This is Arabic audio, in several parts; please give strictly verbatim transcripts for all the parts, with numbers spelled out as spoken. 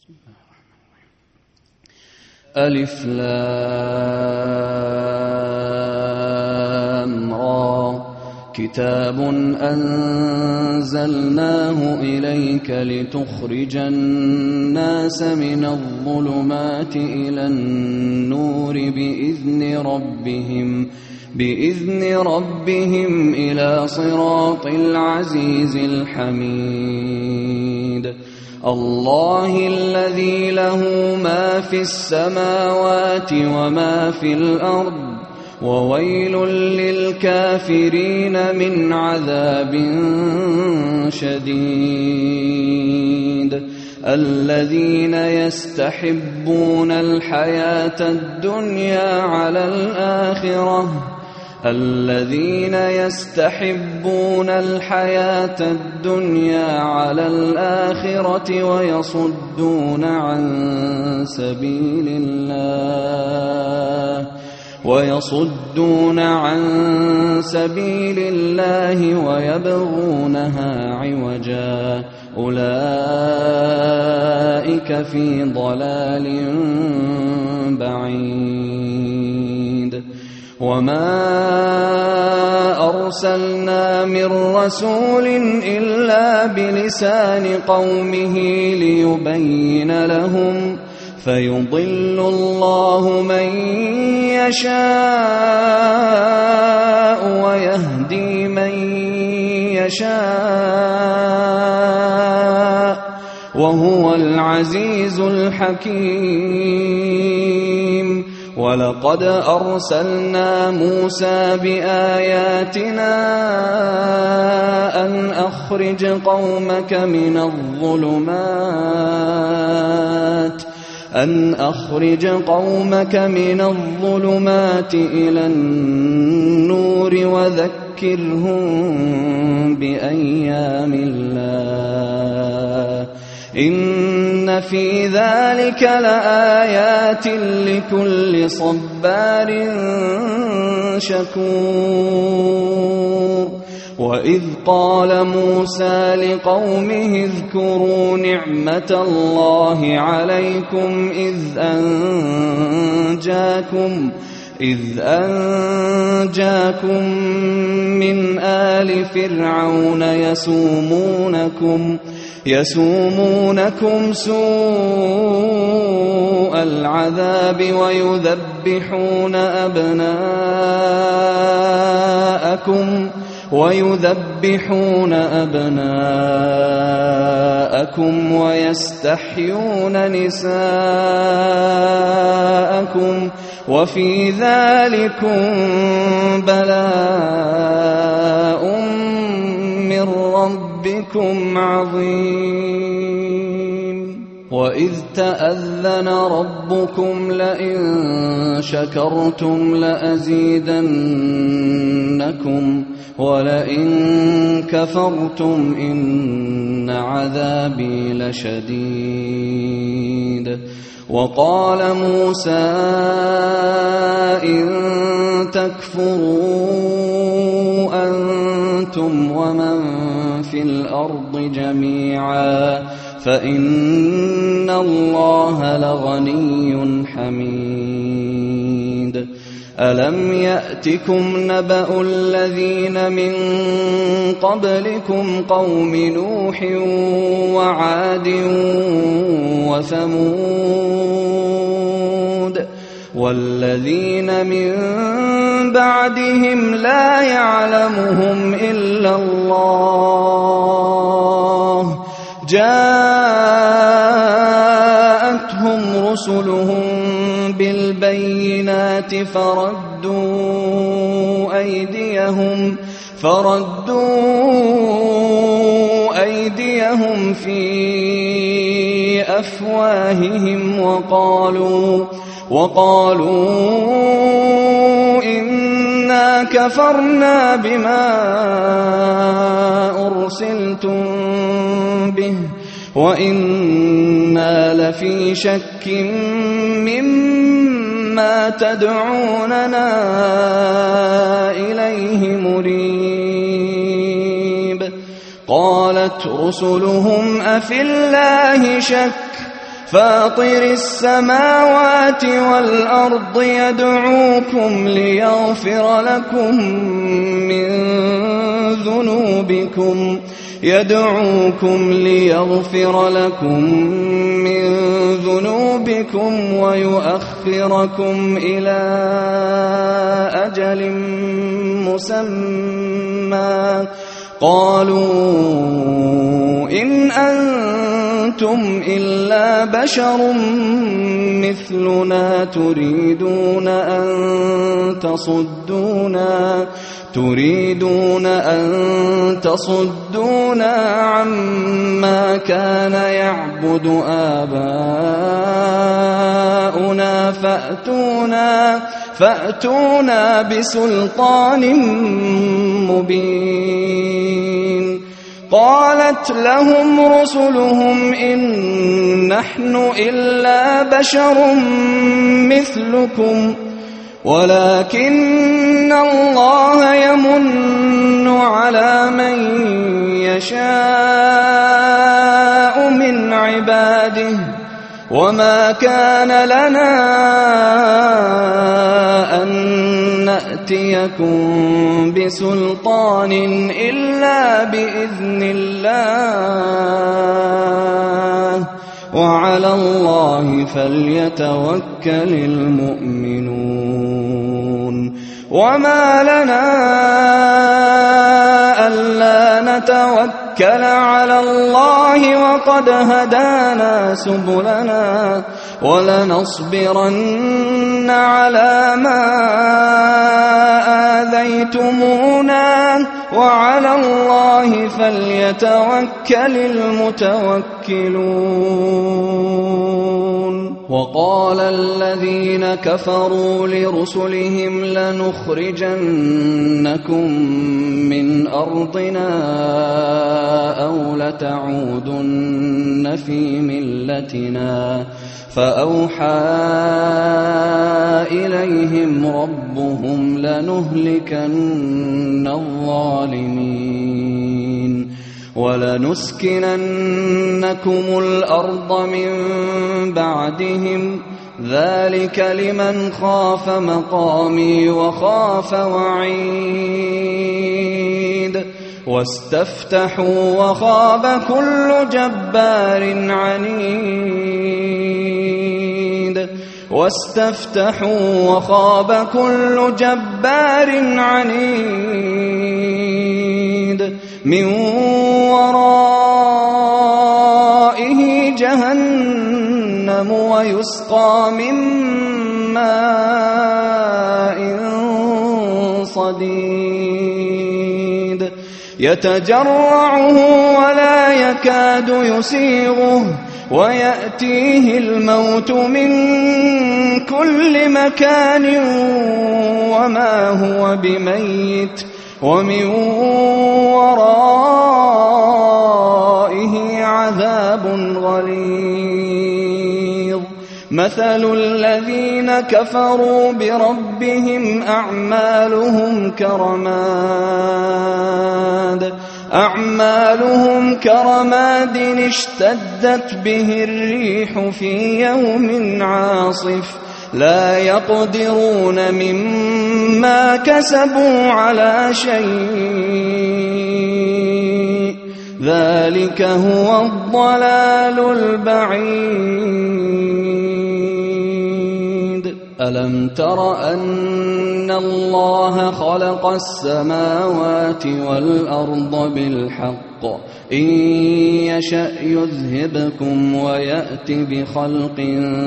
ألف لام را كتاب أنزلناه إليك لتخرج الناس من الظلمات إلى النور بإذن ربهم بإذن ربهم إلى صراط العزيز الحميد الله الذي له ما في السماوات وما في الأرض وويل للكافرين من عذاب شديد الذين يستحبون الحياة الدنيا على الآخرة الذين يستحبون الحياة الدنيا على الآخرة ويصدون عن سبيل الله ويصدون عن سبيل الله ويبغونها عوجا أولئك في ضلال بعيد وما أرسلنا من رسول إلا بلسان قومه ليبين لهم فيضل الله من يشاء ويهدي من يشاء وهو العزيز الحكيم ولقد أرسلنا موسى بآياتنا أن أخرج قومك من الظلمات أن أخرج قومك من الظلمات إلى النور وذكرهم بأيام الله إن في ذلك لآيات لكل صبار شكور وإذ قال موسى لقومه اذكروا نعمة الله عليكم إذ أنجاكم إذ أنجاكم من آل فرعون يسومونكم يسومونكم سوء العذاب ويذبحون أبناءكم ويذبحون أبناءكم ويستحيون نساءكم وفي ذلكم بلاء من ربكم عظيم وإذ تأذن ربكم لئن شكرتم لأزيدنكم ولئن كفرتم إن عذابي لشديد وقال موسى إن تكفروا أنتم ومن في الأرض جميعا فإن الله لغني حميد ألم يأتكم نبأ الذين من قبلكم قوم نوح وعاد وثمود والذين من بعدهم لا يعلمهم إلا الله جاءتهم رسلهم بالبينات فردوا أيديهم فردوا أيديهم في أفواههم وقالوا وقالوا إنا كفرنا بما أرسلتم به وإنا لفي شك مما تدعوننا إليه مريب قالت رسلهم أفي الله شك فاطر السماوات والأرض يدعوكم ليغفر لكم من ذنوبكم يدعوكم ليغفر لكم من ذنوبكم ويؤخركم إلى أجل مسمى قالوا إن أنتم إلا بشر مثلنا تريدون أن تصدونا تريدون أن تصدونا عما كان يعبد آباؤنا فأتونا فأتونا بسلطان مبين. قالت لهم رسلهم إن نحن إلا بشر مثلكم ولكن الله يمن على من يشاء من عباده وما كان لنا أن نأتيكم بسلطان إلا بإذن الله وعلى الله فليتوكل المؤمنون. وما لنا ألا نتوكل على الله وقد هدانا سبلنا ولنصبرن على ما آذيتمونا وعلى الله فليتوكل المتوكلون. وقال الذين كفروا لرسلهم لنخرجنكم من أرضنا أو لتعودن في ملتنا فأوحى إليهم ربهم لنهلكن الظالمين ولنسكننكم الأرض من بعدهم ذلك لمن خاف مقامي وخاف وعيد. واستفتحوا وخاب كل جبار عنيد واستفتحوا وخاب كل جبار عنيد من ورائه جهنم ويسقى من ماء صديد يتجرعه ولا يكاد يسيغه ويأتيه الموت من كل مكان وما هو بميت ومن ورائه عذاب غليظ. مثل الذين كفروا بربهم أعمالهم كرماد أعمالهم كرماد اشتدت به الريح في يوم عاصف لا يقدرون مما كسبوا على شيء ذلك هو الضلال البعيد. ألم تر أن الله خلق السماوات والأرض بالحق إن يشأ يذهبكم ويأت بخلق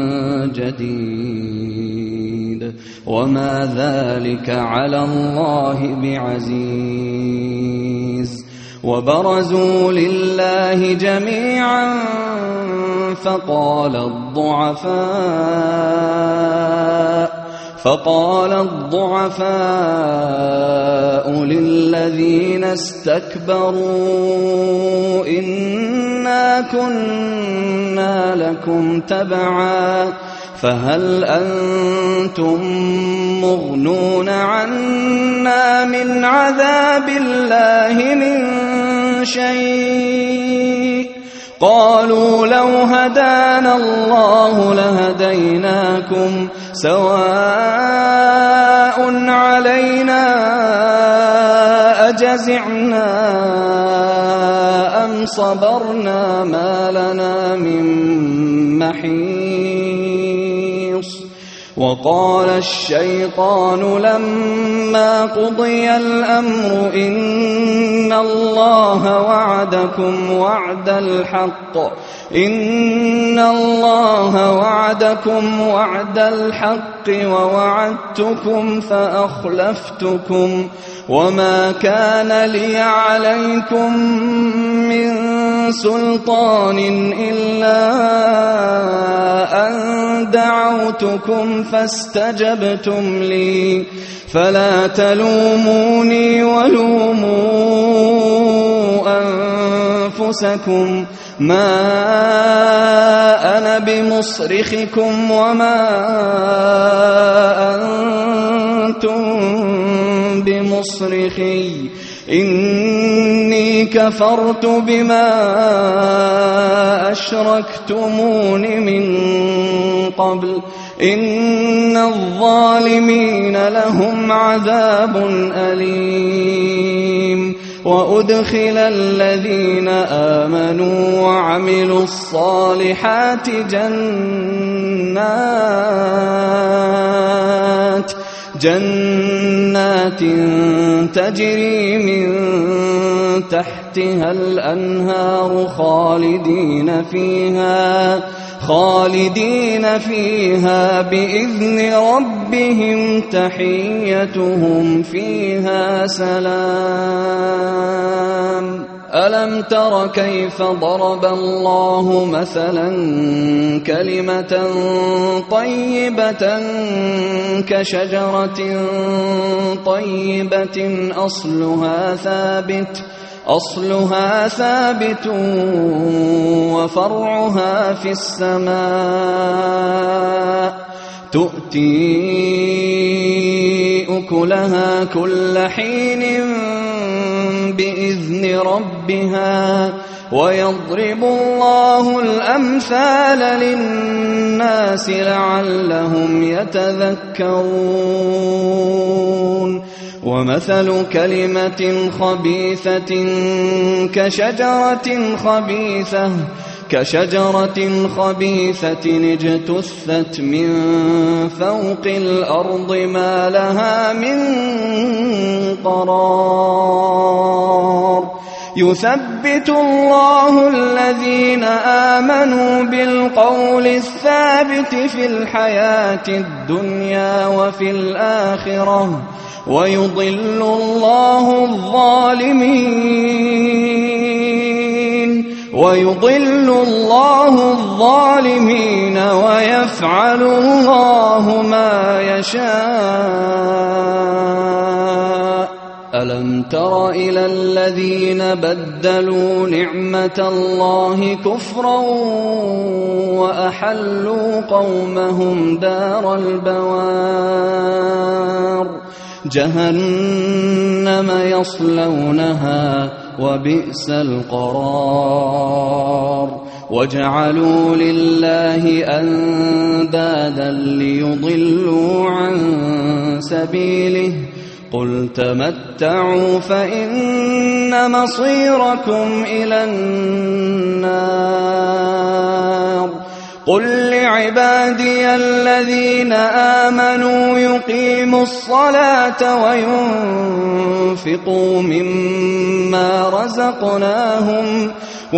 جديد وما ذلك على الله بعزيز. وبرزوا لله جميعا فقال الضعفاء فقال الضعفاء للذين استكبروا إنا كنا لكم تبعا فهل أنتم مغنون عنا من عذاب الله من شيء قالوا لو هدانا الله لهديناكم سواء علينا أجزعنا أم صبرنا ما لنا من محيص. وقال الشيطان لما قضي الأمر إن الله وعدكم وعد الحق إن الله وعدكم وعد الحق ووعدتكم فأخلفتكم وما كان لي عليكم من سلطان إلا أن دعوتكم فاستجبتم لي فلا تلوموني ولوموا أنفسكم ما أنا بمصرخكم وما أنتم بمصرخي إني كفرت بما أشركتمون من قبل إن الظالمين لهم عذاب أليم. وأدخل الذين آمنوا وعملوا الصالحات جنات جنات تجري من تحتها الأنهار خالدين فيها خالدين فيها بإذن ربهم تحيتهم فيها سلام. ألم تر كيف ضرب الله مثلا كلمة طيبة كشجرة طيبة أصلها ثابت أصلها ثابت وفرعها في السماء تؤتي أكلها كل حين بإذن ربها ويضرب الله الأمثال للناس لعلهم يتذكرون. ومثل كلمة خبيثة كشجرة خبيثة كشجرة خبيثة اجتثت من فوق الأرض ما لها من قرار. يثبت الله الذين آمنوا بالقول الثابت في الحياة الدنيا وفي الآخرة ويضل الله الظالمين ويضل الله الظالمين ويفعل الله ما يشاء. ألم تر إلى الذين بدلوا نعمة الله كفرا وأحلوا قومهم دار البوار جهنم يصلونها وبئس القرار. وجعلوا لله أندادا ليضلوا عن سبيله قل تمتعوا فإن مصيركم إلى النار. قل لعبادي الذين آمنوا يقيموا الصلاة وينفقوا مما رزقناهم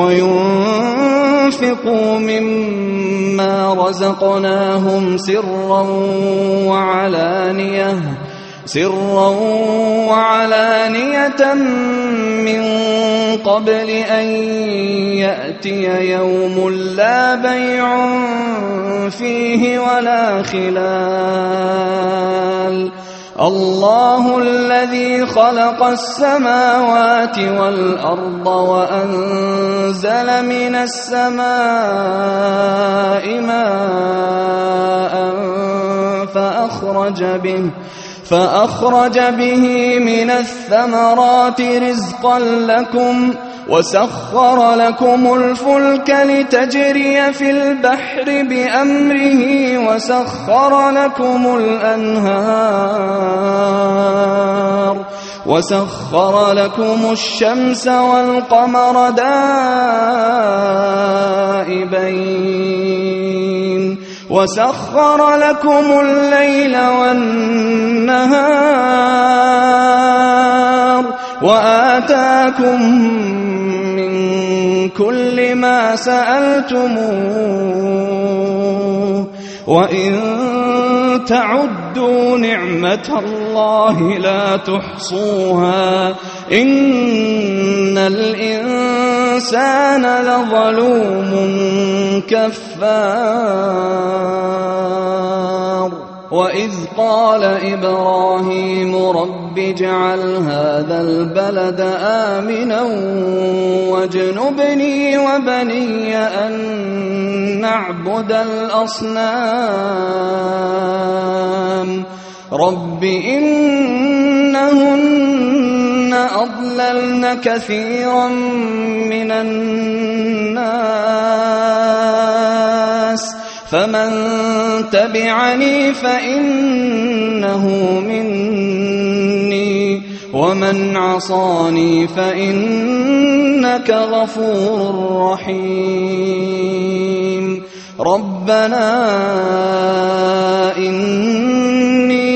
وينفقوا مما رزقناهم سرا وعلانية سرا وعلانية من قبل أن يأتي يوم لا بيع فيه ولا خلال. الله الذي خلق السماوات والأرض وأنزل من السماء ماء فأخرج به فأخرج به من الثمرات رزقا لكم وسخر لكم الفلك لتجري في البحر بأمره وسخر لكم الأنهار وسخر لكم الشمس والقمر دائبين وسخر لكم الليل والنهار وآتاكم من كل ما سألتموه وإن تعدوا نعمة الله لا تحصوها إن الإنسان لظلوم كفار وإذ قال إبراهيم رب اجعل هذا البلد آمنا واجنبني وبني أن نعبد الأصنام رب إنهن أضللن كثيرا من الناس فمن تبعني فإنه مني ومن عصاني فإنك غفور رحيم ربنا إني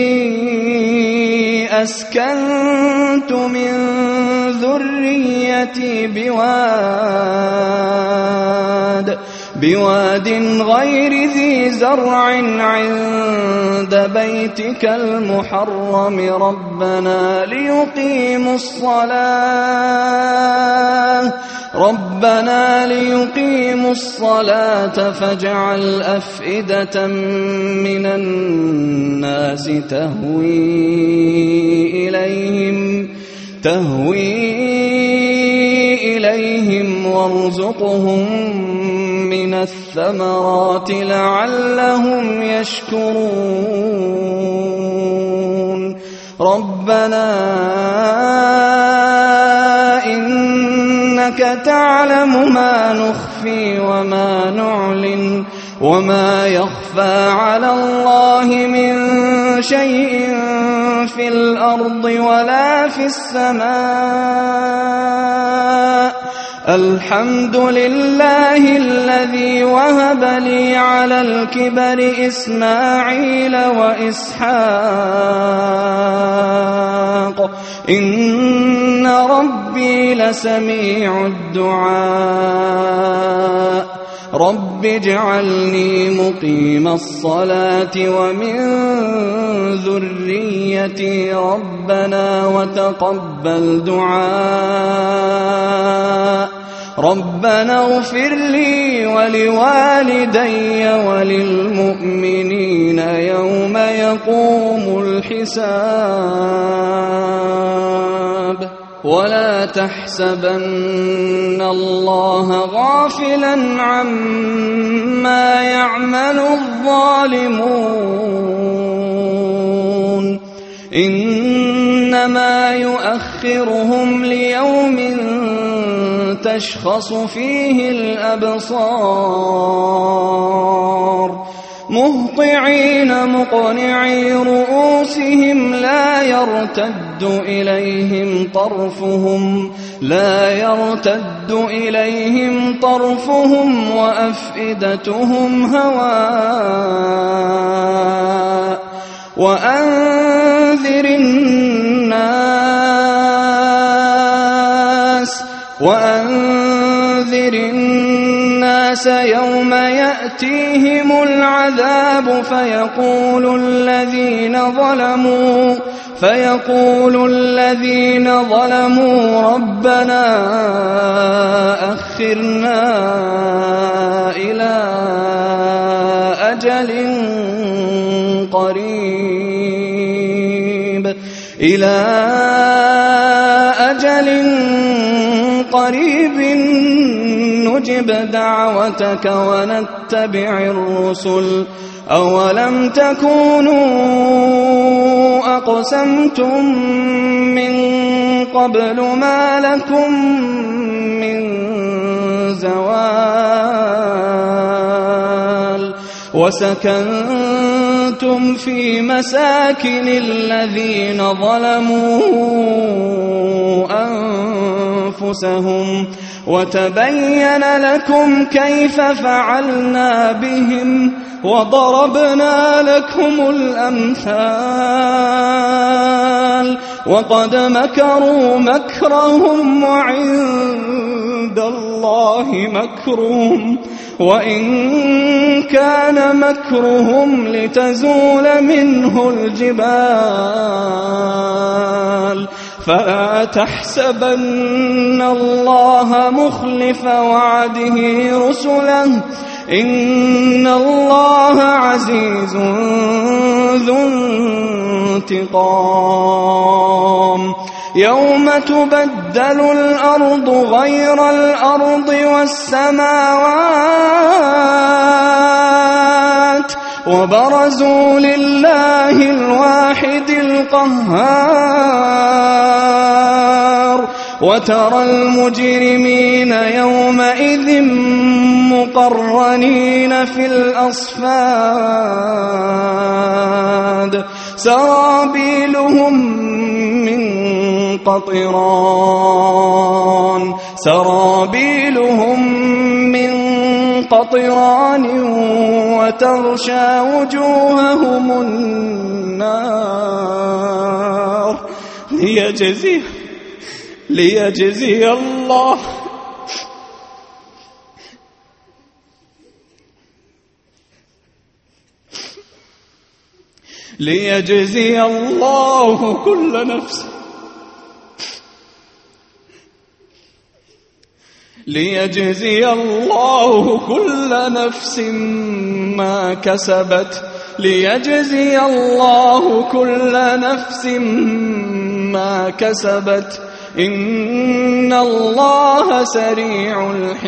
أسكنت من ذريتي بواد بواد غير ذي زرع عند بيتك المحرم ربنا ليقيموا الصلاة ربنا ليقيموا الصلاة فاجعل أفئدة من الناس تهوي إليهم تهوي إليهم وارزقهم من الثمرات لعلهم يشكرون ربنا إنك تعلم ما نخفي وما نعلن وما يخفى على الله من شيء في الأرض ولا في السماء الحمد لله الذي وهب لي على الكبر إسماعيل وإسحاق إن ربي لسميع الدعاء رب اجعلني مقيم الصلاة ومن ذريتي ربنا وتقبل دعاء ربنا اغفر لي ولوالدي وللمؤمنين يوم يقوم الحساب ولا تحسبن الله غافلا عما يعمل الظالمون إنما يؤخرهم ليوم تشخص فيه الأبصار مهطعين مقنعي رؤوسهم لا يرتد إليهم طرفهم لا يرتد إليهم طرفهم وأفئدتهم هواء وأنذر الناس وأنذر الناس يوم يأتيهم العذاب فيقول الذين ظلموا فيقول الذين ظلموا ربنا أخرنا إلى أجل قريب إلى أجل قريب نجب دعوتك ونتبع الرسل أولم تكونوا أقسمتم من قبل ما لكم من زوال وسكنتم في مساكن الذين ظلموا أنفسهم وتبين لكم كيف فعلنا بهم وضربنا لكم الأمثال وقد مكروا مكرهم وعند الله مكرهم وإن كان مكرهم لتزول منه الجبال فلا تحسبن الله مخلف وعده رسله إن الله عزيز ذو انتقام يوم تبدل الأرض غير الأرض والسماوات وبرزوا لله الواحد القهار وترى المجرمين يومئذ مقرنين في الأصفاد سرابيلهم من قطران سرابيلهم من قطران وتغشى وجوههم النار ليجزي ليجزي الله ليجزي الله كل نفس ليجزي الله كل نفس ما كسبت ليجزي الله كل نفس ما كسبت إن الله سريع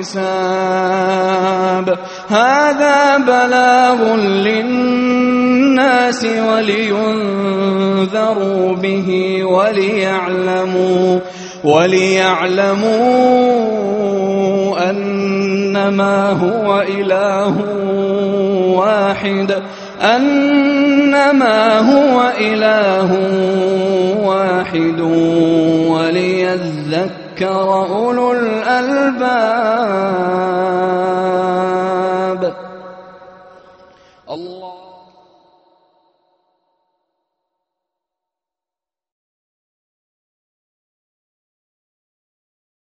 الحساب هذا بلاغ للناس ولينذروا به وليعلموا وليعلموا أنما هو إله واحد أنما هو إله واحد وليذكر أولو الألباب.